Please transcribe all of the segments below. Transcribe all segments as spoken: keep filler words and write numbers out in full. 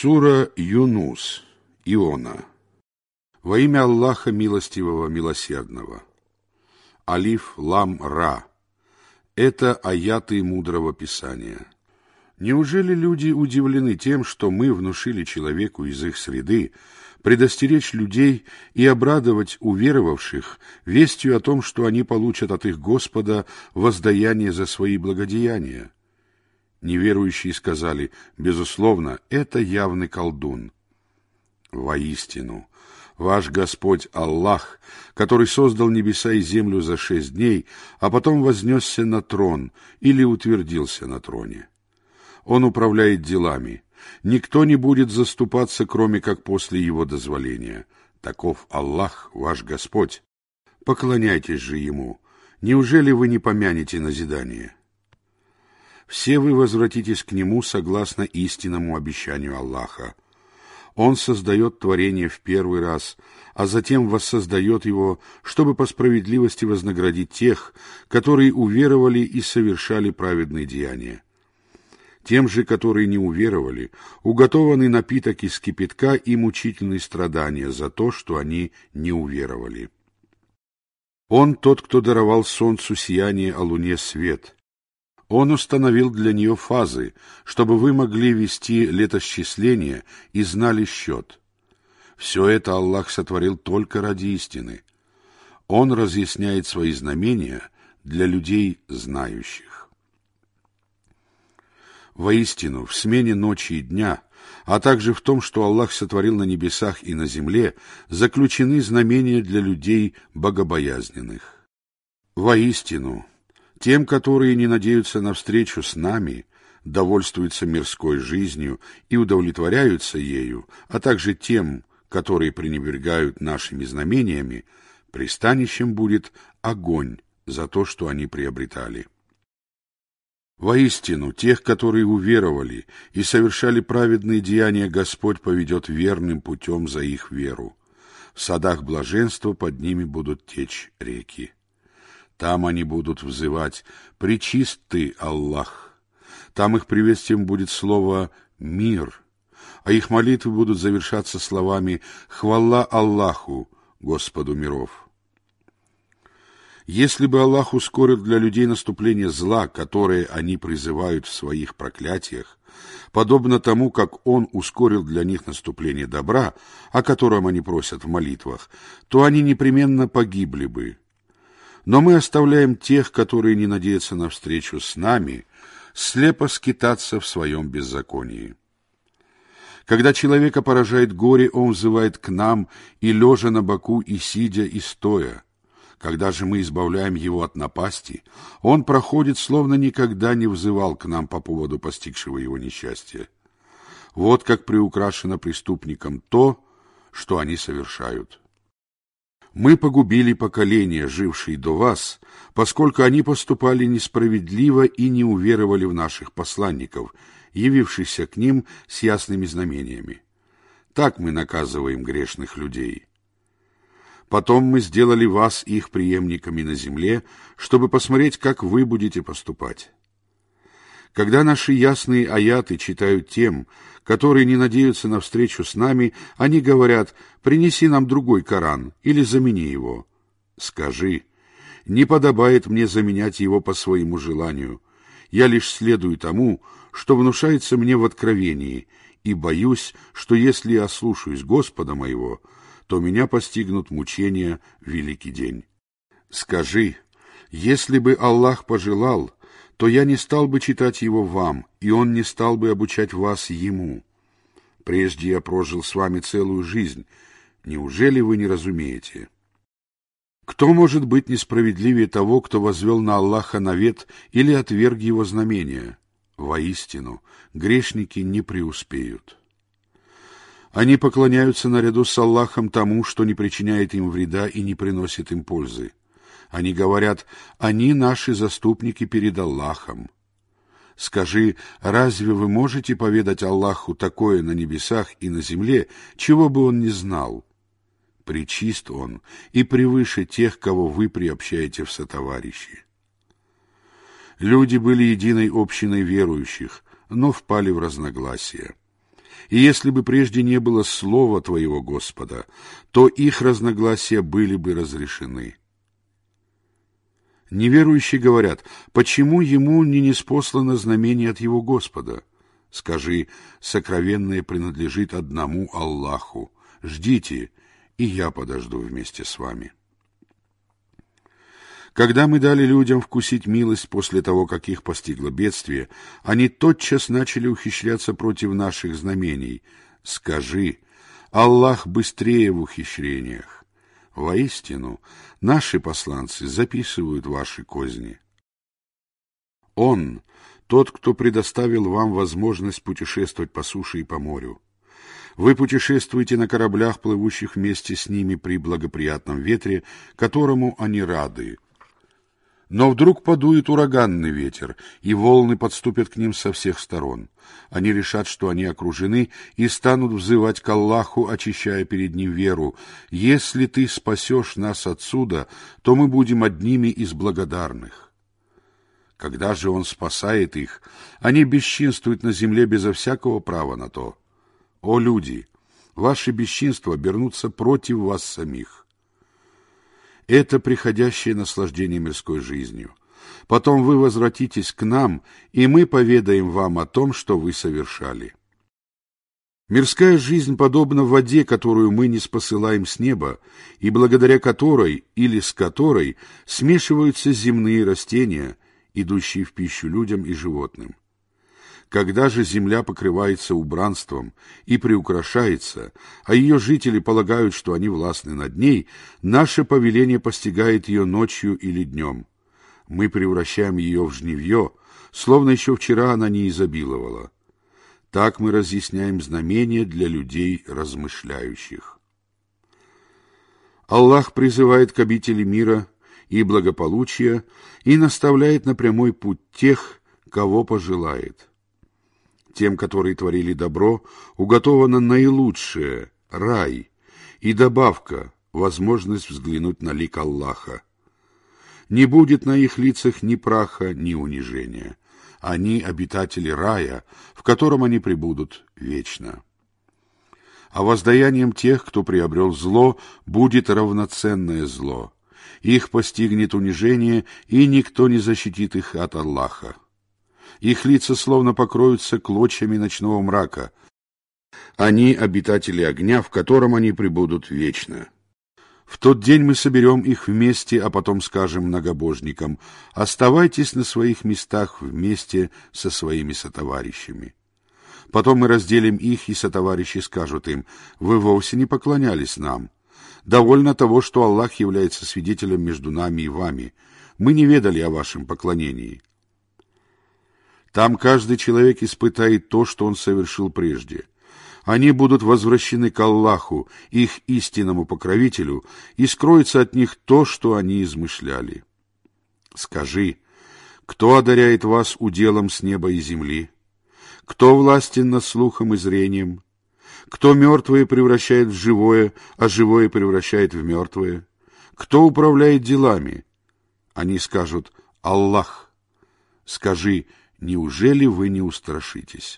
Сура Юнус, Иона. Во имя Аллаха Милостивого, Милосердного. Алиф, Лам, Ра. Это аяты мудрого Писания. Неужели люди удивлены тем, что мы внушили человеку из их среды предостеречь людей и обрадовать уверовавших вестью о том, что они получат от их Господа воздаяние за свои благодеяния? Неверующие сказали: безусловно, это явный колдун. Воистину, ваш Господь Аллах, который создал небеса и землю за шесть дней, а потом вознесся на трон или утвердился на троне. Он управляет делами. Никто не будет заступаться, кроме как после его дозволения. Таков Аллах, ваш Господь. Поклоняйтесь же Ему. Неужели вы не помянете назидание? Все вы возвратитесь к Нему согласно истинному обещанию Аллаха. Он создает творение в первый раз, а затем воссоздает его, чтобы по справедливости вознаградить тех, которые уверовали и совершали праведные деяния. Тем же, которые не уверовали, уготованный напиток из кипятка и мучительные страдания за то, что они не уверовали. Он тот, кто даровал солнцу сияние, а луне свет. Он установил для нее фазы, чтобы вы могли вести летосчисление и знали счет. Все это Аллах сотворил только ради истины. Он разъясняет свои знамения для людей знающих. Воистину, в смене ночи и дня, а также в том, что Аллах сотворил на небесах и на земле, заключены знамения для людей богобоязненных. Воистину, тем, которые не надеются на встречу с нами, довольствуются мирской жизнью и удовлетворяются ею, а также тем, которые пренебрегают нашими знамениями, пристанищем будет огонь за то, что они приобретали. Воистину, тех, которые уверовали и совершали праведные деяния, Господь поведет верным путем за их веру. В садах блаженства под ними будут течь реки. Там они будут взывать: «Пречист ты, Аллах». Там их приветствием будет слово «мир», а их молитвы будут завершаться словами «Хвала Аллаху, Господу миров». Если бы Аллах ускорил для людей наступление зла, которое они призывают в своих проклятиях, подобно тому, как Он ускорил для них наступление добра, о котором они просят в молитвах, то они непременно погибли бы. Но мы оставляем тех, которые не надеются на встречу с нами, слепо скитаться в своем беззаконии. Когда человека поражает горе, он взывает к нам и лежа на боку, и сидя, и стоя. Когда же мы избавляем его от напасти, он проходит, словно никогда не взывал к нам по поводу постигшего его несчастья. Вот как приукрашено преступникам то, что они совершают. Мы погубили поколения, жившие до вас, поскольку они поступали несправедливо и не уверовали в наших посланников, явившихся к ним с ясными знамениями. Так мы наказываем грешных людей. Потом мы сделали вас их преемниками на земле, чтобы посмотреть, как вы будете поступать. Когда наши ясные аяты читают тем, которые не надеются на встречу с нами, они говорят: «Принеси нам другой Коран или замени его». Скажи: «Не подобает мне заменять его по своему желанию. Я лишь следую тому, что внушается мне в откровении, и боюсь, что если я ослушаюсь Господа моего, то меня постигнут мучения в великий день». Скажи: «Если бы Аллах пожелал, то я не стал бы читать его вам, и он не стал бы обучать вас ему. Прежде я прожил с вами целую жизнь. Неужели вы не разумеете? Кто может быть несправедливее того, кто возвел на Аллаха навет или отверг его знамения? Воистину, грешники не преуспеют». Они поклоняются наряду с Аллахом тому, что не причиняет им вреда и не приносит им пользы. Они говорят: «Они наши заступники перед Аллахом». Скажи: разве вы можете поведать Аллаху такое на небесах и на земле, чего бы Он не знал? Пречист Он и превыше тех, кого вы приобщаете в сотоварищи. Люди были единой общиной верующих, но впали в разногласия. И если бы прежде не было слова Твоего, Господа, то их разногласия были бы разрешены. Неверующие говорят: почему ему не ниспослано знамение от его Господа? Скажи: сокровенное принадлежит одному Аллаху. Ждите, и я подожду вместе с вами. Когда мы дали людям вкусить милость после того, как их постигло бедствие, они тотчас начали ухищряться против наших знамений. Скажи: Аллах быстрее в ухищрениях. Воистину, наши посланцы записывают ваши козни. Он, тот, кто предоставил вам возможность путешествовать по суше и по морю. Вы путешествуете на кораблях, плывущих вместе с ними при благоприятном ветре, которому они рады. Но вдруг подует ураганный ветер, и волны подступят к ним со всех сторон. Они решат, что они окружены, и станут взывать к Аллаху, очищая перед ним веру. «Если ты спасешь нас отсюда, то мы будем одними из благодарных». Когда же он спасает их, они бесчинствуют на земле безо всякого права на то. О люди, ваши бесчинства обернутся против вас самих. Это приходящее наслаждение мирской жизнью. Потом вы возвратитесь к нам, и мы поведаем вам о том, что вы совершали. Мирская жизнь подобна воде, которую мы не спосылаем с неба, и благодаря которой или с которой смешиваются земные растения, идущие в пищу людям и животным. Когда же земля покрывается убранством и приукрашается, а ее жители полагают, что они властны над ней, наше повеление постигает ее ночью или днем. Мы превращаем ее в жнивье, словно еще вчера она не изобиловала. Так мы разъясняем знамения для людей размышляющих. Аллах призывает к обители мира и благополучия и наставляет на прямой путь тех, кого пожелает. Тем, которые творили добро, уготовано наилучшее — рай, и добавка — возможность взглянуть на лик Аллаха. Не будет на их лицах ни праха, ни унижения. Они — обитатели рая, в котором они пребудут вечно. А воздаянием тех, кто приобрел зло, будет равноценное зло. Их постигнет унижение, и никто не защитит их от Аллаха. Их лица словно покроются клочьями ночного мрака. Они — обитатели огня, в котором они пребудут вечно. В тот день мы соберем их вместе, а потом скажем многобожникам: оставайтесь на своих местах вместе со своими сотоварищами. Потом мы разделим их, и сотоварищи скажут им: вы вовсе не поклонялись нам. Довольно того, что Аллах является свидетелем между нами и вами. Мы не ведали о вашем поклонении. Там каждый человек испытает то, что он совершил прежде. Они будут возвращены к Аллаху, их истинному покровителю, и скроется от них то, что они измышляли. Скажи: кто одаряет вас уделом с неба и земли? Кто властен над слухом и зрением? Кто мертвое превращает в живое, а живое превращает в мертвое? Кто управляет делами? Они скажут: Аллах. Скажи: неужели вы не устрашитесь?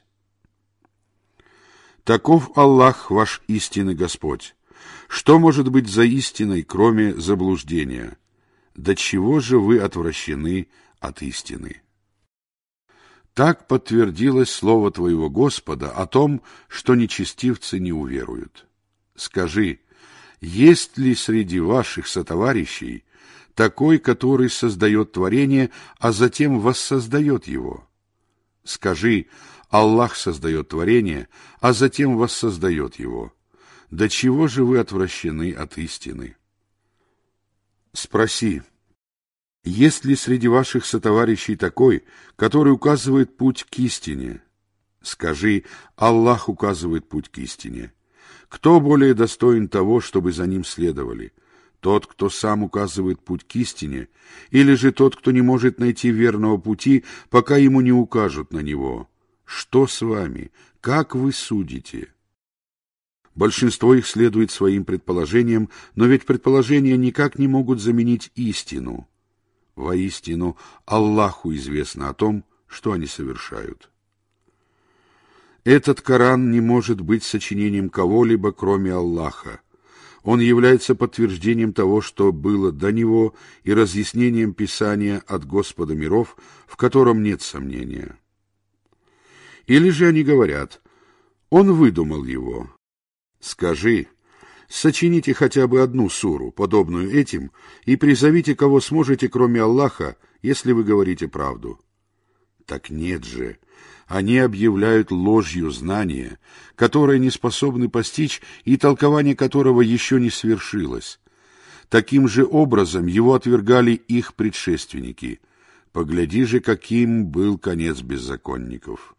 Таков Аллах, ваш истинный Господь. Что может быть за истиной, кроме заблуждения? До чего же вы отвращены от истины? Так подтвердилось слово твоего Господа о том, что нечестивцы не уверуют. Скажи: есть ли среди ваших сотоварищей такой, который создает творение, а затем воссоздает его? Скажи: Аллах создает творение, а затем воссоздает его. До чего же вы отвращены от истины? Спроси: есть ли среди ваших сотоварищей такой, который указывает путь к истине? Скажи: Аллах указывает путь к истине. Кто более достоин того, чтобы за ним следовали? Тот, кто сам указывает путь к истине, или же тот, кто не может найти верного пути, пока ему не укажут на него? Что с вами? Как вы судите? Большинство их следует своим предположениям, но ведь предположения никак не могут заменить истину. Воистину, Аллаху известно о том, что они совершают. Этот Коран не может быть сочинением кого-либо, кроме Аллаха. Он является подтверждением того, что было до него, и разъяснением Писания от Господа миров, в котором нет сомнения. Или же они говорят: он выдумал его. Скажи: сочините хотя бы одну суру, подобную этим, и призовите, кого сможете, кроме Аллаха, если вы говорите правду. Так нет же. Они объявляют ложью знания, которое не способны постичь и толкование которого еще не свершилось. Таким же образом его отвергали их предшественники. Погляди же, каким был конец беззаконников.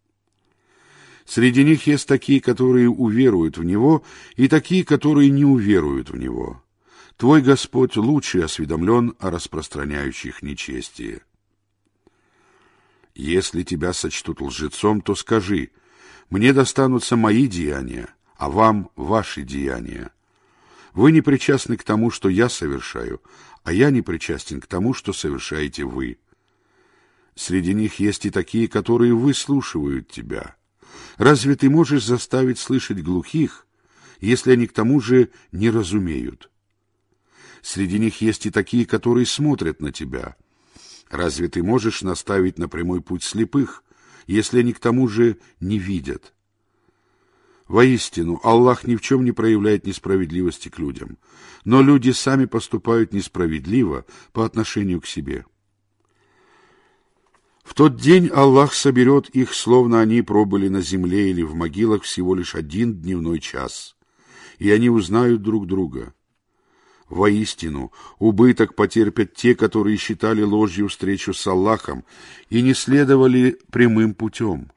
Среди них есть такие, которые уверуют в него, и такие, которые не уверуют в него. Твой Господь лучше осведомлен о распространяющих нечестие. Если тебя сочтут лжецом, то скажи: мне достанутся мои деяния, а вам ваши деяния. Вы не причастны к тому, что я совершаю, а я не причастен к тому, что совершаете вы. Среди них есть и такие, которые выслушивают тебя. Разве ты можешь заставить слышать глухих, если они к тому же не разумеют? Среди них есть и такие, которые смотрят на тебя. Разве ты можешь наставить на прямой путь слепых, если они к тому же не видят? Воистину, Аллах ни в чем не проявляет несправедливости к людям, но люди сами поступают несправедливо по отношению к себе. В тот день Аллах соберет их, словно они пробыли на земле или в могилах всего лишь один дневной час, и они узнают друг друга. Воистину, убыток потерпят те, которые считали ложью встречу с Аллахом и не следовали прямым путем.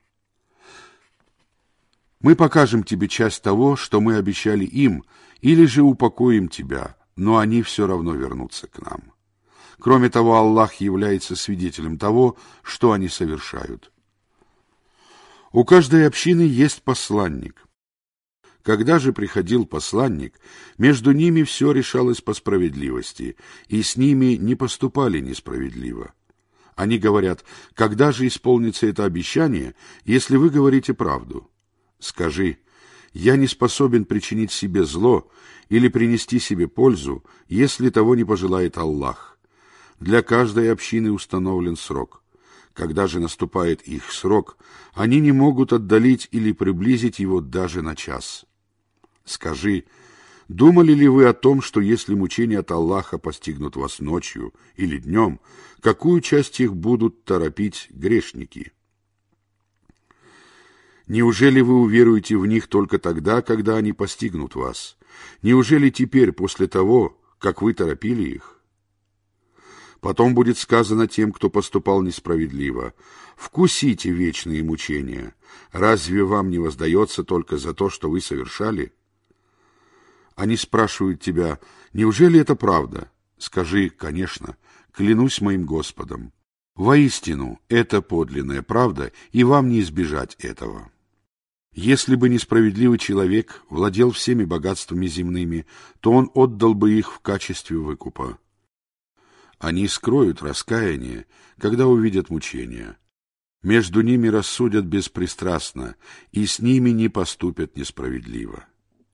Мы покажем тебе часть того, что мы обещали им, или же упокоим тебя, но они все равно вернутся к нам. Кроме того, Аллах является свидетелем того, что они совершают. У каждой общины есть посланник. Когда же приходил посланник, между ними все решалось по справедливости, и с ними не поступали несправедливо. Они говорят: когда же исполнится это обещание, если вы говорите правду? Скажи: я не способен причинить себе зло или принести себе пользу, если того не пожелает Аллах. Для каждой общины установлен срок. Когда же наступает их срок, они не могут отдалить или приблизить его даже на час. Скажи: думали ли вы о том, что если мучения от Аллаха постигнут вас ночью или днем, какую часть их будут торопить грешники? Неужели вы уверуете в них только тогда, когда они постигнут вас? Неужели теперь, после того, как вы торопили их? Потом будет сказано тем, кто поступал несправедливо: вкусите вечные мучения. Разве вам не воздается только за то, что вы совершали? Они спрашивают тебя: неужели это правда? Скажи: конечно, клянусь моим Господом. Воистину, это подлинная правда, и вам не избежать этого. Если бы несправедливый человек владел всеми богатствами земными, то он отдал бы их в качестве выкупа. Они скроют раскаяние, когда увидят мучения. Между ними рассудят беспристрастно, и с ними не поступят несправедливо.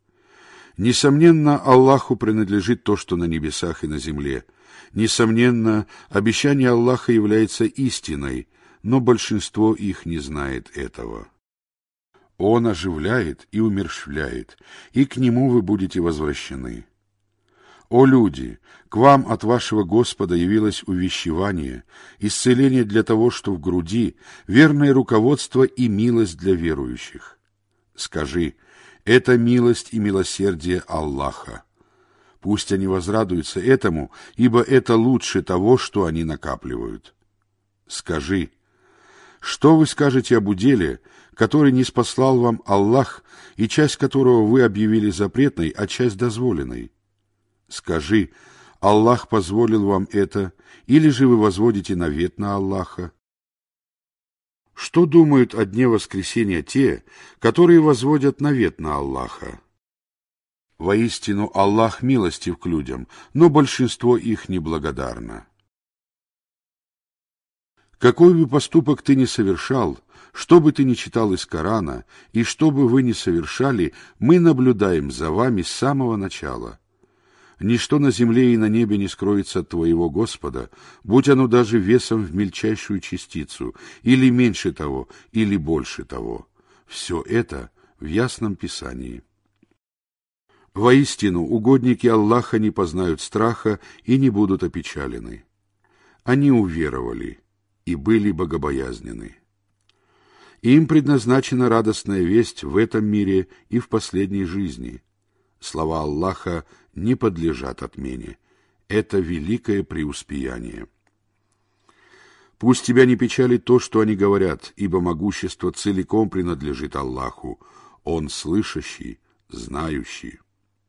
Несомненно, Аллаху принадлежит то, что на небесах и на земле. Несомненно, обещание Аллаха является истиной, но большинство их не знает этого. Он оживляет и умерщвляет, и к Нему вы будете возвращены. О люди, к вам от вашего Господа явилось увещевание, исцеление для того, что в груди, верное руководство и милость для верующих. Скажи: это милость и милосердие Аллаха. Пусть они возрадуются этому, ибо это лучше того, что они накапливают. Скажи: что вы скажете об уделе, который ниспослал вам Аллах, и часть которого вы объявили запретной, а часть дозволенной? Скажи: Аллах позволил вам это, или же вы возводите навет на Аллаха? Что думают о дне воскресения те, которые возводят навет на Аллаха? Воистину, Аллах милостив к людям, но большинство их неблагодарно. Какой бы поступок ты ни совершал, Что бы ты ни читал из Корана, и что бы вы ни совершали, мы наблюдаем за вами с самого начала. Ничто на земле и на небе не скроется от твоего Господа, будь оно даже весом в мельчайшую частицу, или меньше того, или больше того. Все это в ясном Писании. Воистину, угодники Аллаха не познают страха и не будут опечалены. Они уверовали и были богобоязнены. Им предназначена радостная весть в этом мире и в последней жизни. Слова Аллаха не подлежат отмене. Это великое преуспеяние. Пусть тебя не печалит то, что они говорят, ибо могущество целиком принадлежит Аллаху. Он слышащий, знающий.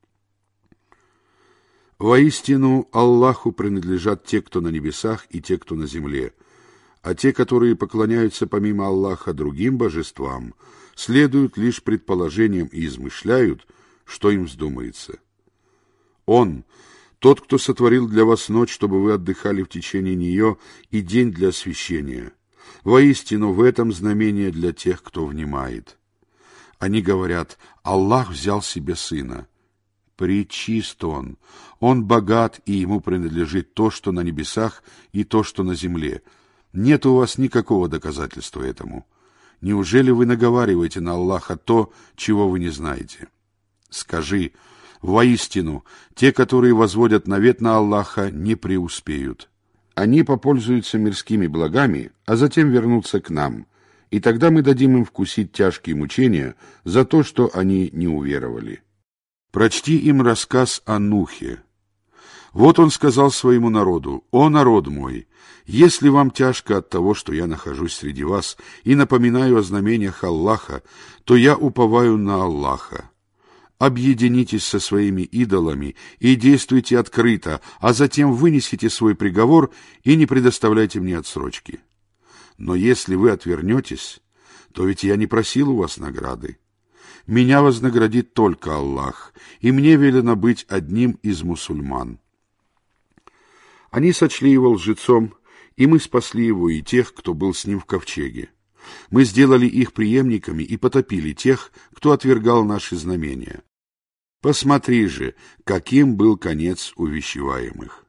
Воистину, Аллаху принадлежат те, кто на небесах, и те, кто на земле. А те, которые поклоняются помимо Аллаха другим божествам, следуют лишь предположениям и измышляют, что им вздумается. Он, тот, кто сотворил для вас ночь, чтобы вы отдыхали в течение нее, и день для освящения. Воистину, в этом знамение для тех, кто внимает. Они говорят: Аллах взял себе сына. Пречист он, он богат, и ему принадлежит то, что на небесах, и то, что на земле. Нет у вас никакого доказательства этому. Неужели вы наговариваете на Аллаха то, чего вы не знаете? Скажи: воистину, те, которые возводят навет на Аллаха, не преуспеют. Они попользуются мирскими благами, а затем вернутся к нам, и тогда мы дадим им вкусить тяжкие мучения за то, что они не уверовали. Прочти им рассказ о Нухе. Вот он сказал своему народу: «О народ мой, если вам тяжко от того, что я нахожусь среди вас и напоминаю о знамениях Аллаха, то я уповаю на Аллаха. Объединитесь со своими идолами и действуйте открыто, а затем вынесите свой приговор и не предоставляйте мне отсрочки. Но если вы отвернетесь, то ведь я не просил у вас награды. Меня вознаградит только Аллах, и мне велено быть одним из мусульман». Они сочли его лжецом, и мы спасли его и тех, кто был с ним в ковчеге. Мы сделали их преемниками и потопили тех, кто отвергал наши знамения. Посмотри же, каким был конец увещеваемых.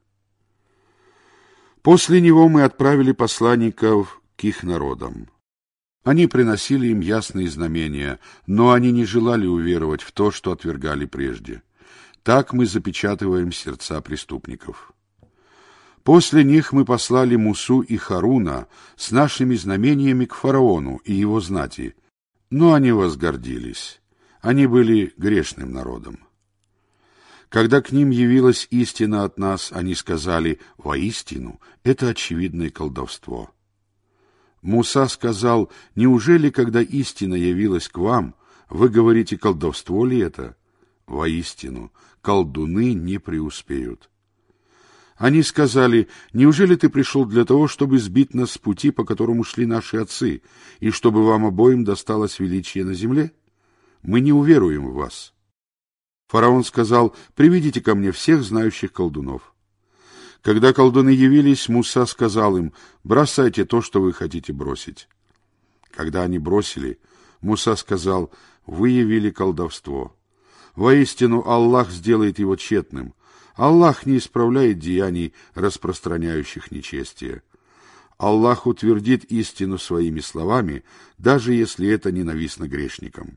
После него мы отправили посланников к их народам. Они приносили им ясные знамения, но они не желали уверовать в то, что отвергали прежде. Так мы запечатываем сердца преступников. После них мы послали Мусу и Харуна с нашими знамениями к фараону и его знати, но они возгордились. Они были грешным народом. Когда к ним явилась истина от нас, они сказали: «Воистину, это очевидное колдовство». Муса сказал: «Неужели, когда истина явилась к вам, вы говорите, колдовство ли это? Воистину, колдуны не преуспеют». Они сказали: «Неужели ты пришел для того, чтобы сбить нас с пути, по которому шли наши отцы, и чтобы вам обоим досталось величие на земле? Мы не уверуем в вас». Фараон сказал: «Приведите ко мне всех знающих колдунов». Когда колдуны явились, Муса сказал им: «Бросайте то, что вы хотите бросить». Когда они бросили, Муса сказал: «Вы явили колдовство. Воистину, Аллах сделает его тщетным. Аллах не исправляет деяний, распространяющих нечестие. Аллах утвердит истину своими словами, даже если это ненавистно грешникам».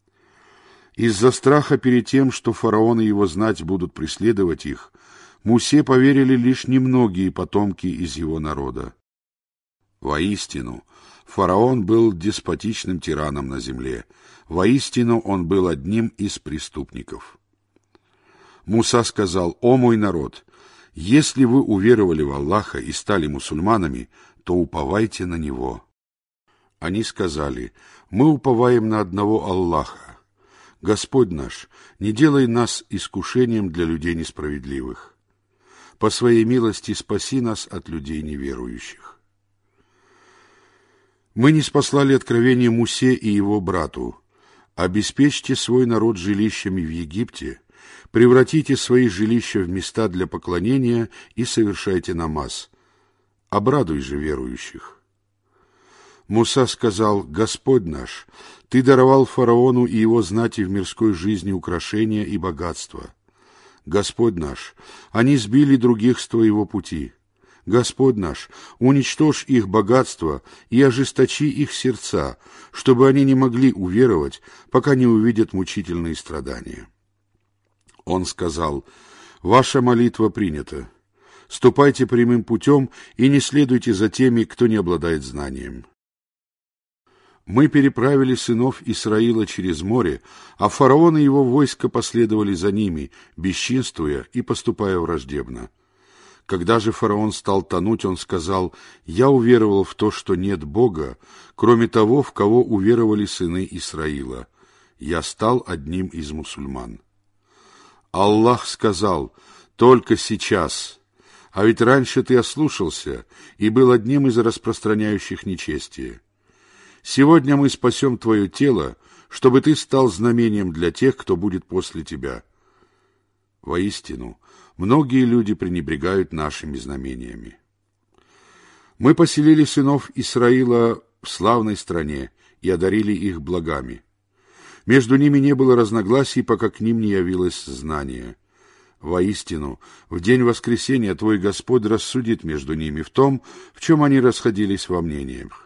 Из-за страха перед тем, что фараон и его знать будут преследовать их, Мусе поверили лишь немногие потомки из его народа. Воистину, фараон был деспотичным тираном на земле. Воистину, он был одним из преступников. Муса сказал: «О мой народ, если вы уверовали в Аллаха и стали мусульманами, то уповайте на Него». Они сказали: «Мы уповаем на одного Аллаха. Господь наш, не делай нас искушением для людей несправедливых. По своей милости спаси нас от людей неверующих». Мы ниспослали откровение Мусе и его брату: «Обеспечьте свой народ жилищами в Египте, превратите свои жилища в места для поклонения и совершайте намаз. Обрадуй же верующих». Муса сказал: «Господь наш, Ты даровал фараону и его знати в мирской жизни украшения и богатства. Господь наш, они сбили других с Твоего пути. Господь наш, уничтожь их богатство и ожесточи их сердца, чтобы они не могли уверовать, пока не увидят мучительные страдания». Он сказал: «Ваша молитва принята. Ступайте прямым путем и не следуйте за теми, кто не обладает знанием». Мы переправили сынов Исраила через море, а фараон и его войско последовали за ними, бесчинствуя и поступая враждебно. Когда же фараон стал тонуть, он сказал: «Я уверовал в то, что нет Бога, кроме того, в кого уверовали сыны Исраила. Я стал одним из мусульман». Аллах сказал: «Только сейчас, а ведь раньше ты ослушался и был одним из распространяющих нечестие. Сегодня мы спасем твое тело, чтобы ты стал знамением для тех, кто будет после тебя». Воистину, многие люди пренебрегают нашими знамениями. Мы поселили сынов Исраила в славной стране и одарили их благами. Между ними не было разногласий, пока к ним не явилось знание. Воистину, в день воскресения твой Господь рассудит между ними в том, в чем они расходились во мнениях.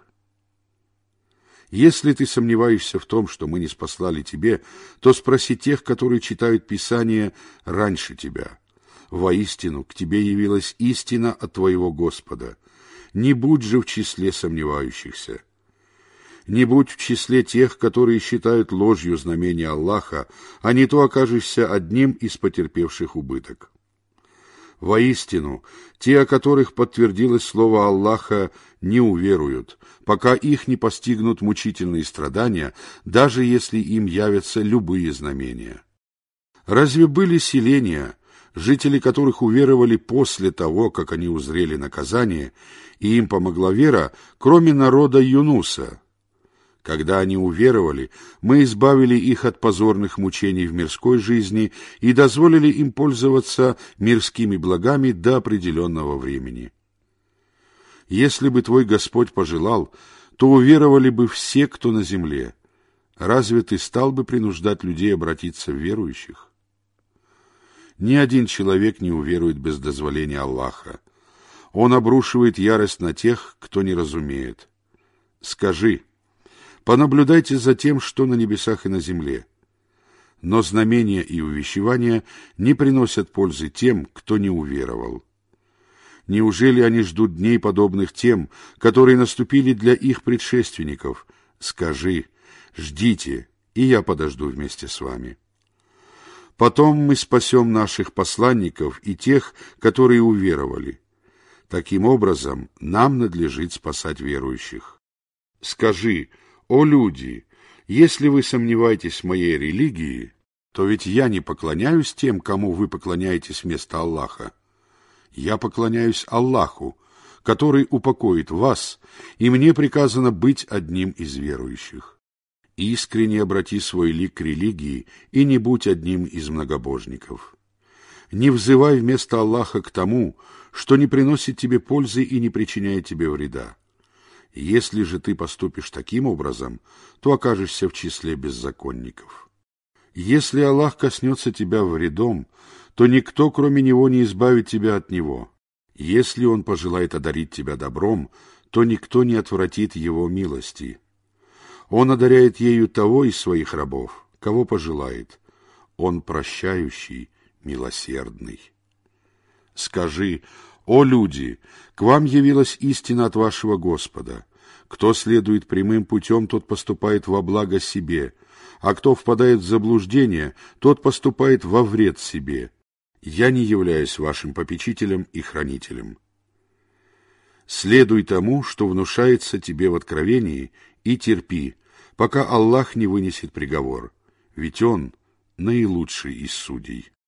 Если ты сомневаешься в том, что мы не спаслали тебе, то спроси тех, которые читают Писание раньше тебя. Воистину, к тебе явилась истина от твоего Господа. Не будь же в числе сомневающихся. Не будь в числе тех, которые считают ложью знамения Аллаха, а не то окажешься одним из потерпевших убыток. Воистину, те, о которых подтвердилось слово Аллаха, не уверуют, пока их не постигнут мучительные страдания, даже если им явятся любые знамения. Разве были селения, жители которых уверовали после того, как они узрели наказание, и им помогла вера, кроме народа Юнуса? Когда они уверовали, мы избавили их от позорных мучений в мирской жизни и дозволили им пользоваться мирскими благами до определенного времени. Если бы твой Господь пожелал, то уверовали бы все, кто на земле. Разве ты стал бы принуждать людей обратиться в верующих? Ни один человек не уверует без дозволения Аллаха. Он обрушивает ярость на тех, кто не разумеет. Скажи: понаблюдайте за тем, что на небесах и на земле. Но знамения и увещевания не приносят пользы тем, кто не уверовал. Неужели они ждут дней, подобных тем, которые наступили для их предшественников? Скажи: ждите, и я подожду вместе с вами. Потом мы спасем наших посланников и тех, которые уверовали. Таким образом, нам надлежит спасать верующих. Скажи: о люди, если вы сомневаетесь в моей религии, то ведь я не поклоняюсь тем, кому вы поклоняетесь вместо Аллаха. Я поклоняюсь Аллаху, который упокоит вас, и мне приказано быть одним из верующих. Искренне обрати свой лик к религии и не будь одним из многобожников. Не взывай вместо Аллаха к тому, что не приносит тебе пользы и не причиняет тебе вреда. Если же ты поступишь таким образом, то окажешься в числе беззаконников. Если Аллах коснется тебя вредом, то никто, кроме Него, не избавит тебя от него. Если Он пожелает одарить тебя добром, то никто не отвратит Его милости. Он одаряет ею того из своих рабов, кого пожелает. Он прощающий, милосердный. Скажи: о люди, к вам явилась истина от вашего Господа. Кто следует прямым путем, тот поступает во благо себе, а кто впадает в заблуждение, тот поступает во вред себе. Я не являюсь вашим попечителем и хранителем. Следуй тому, что внушается тебе в откровении, и терпи, пока Аллах не вынесет приговор, ведь Он наилучший из судей.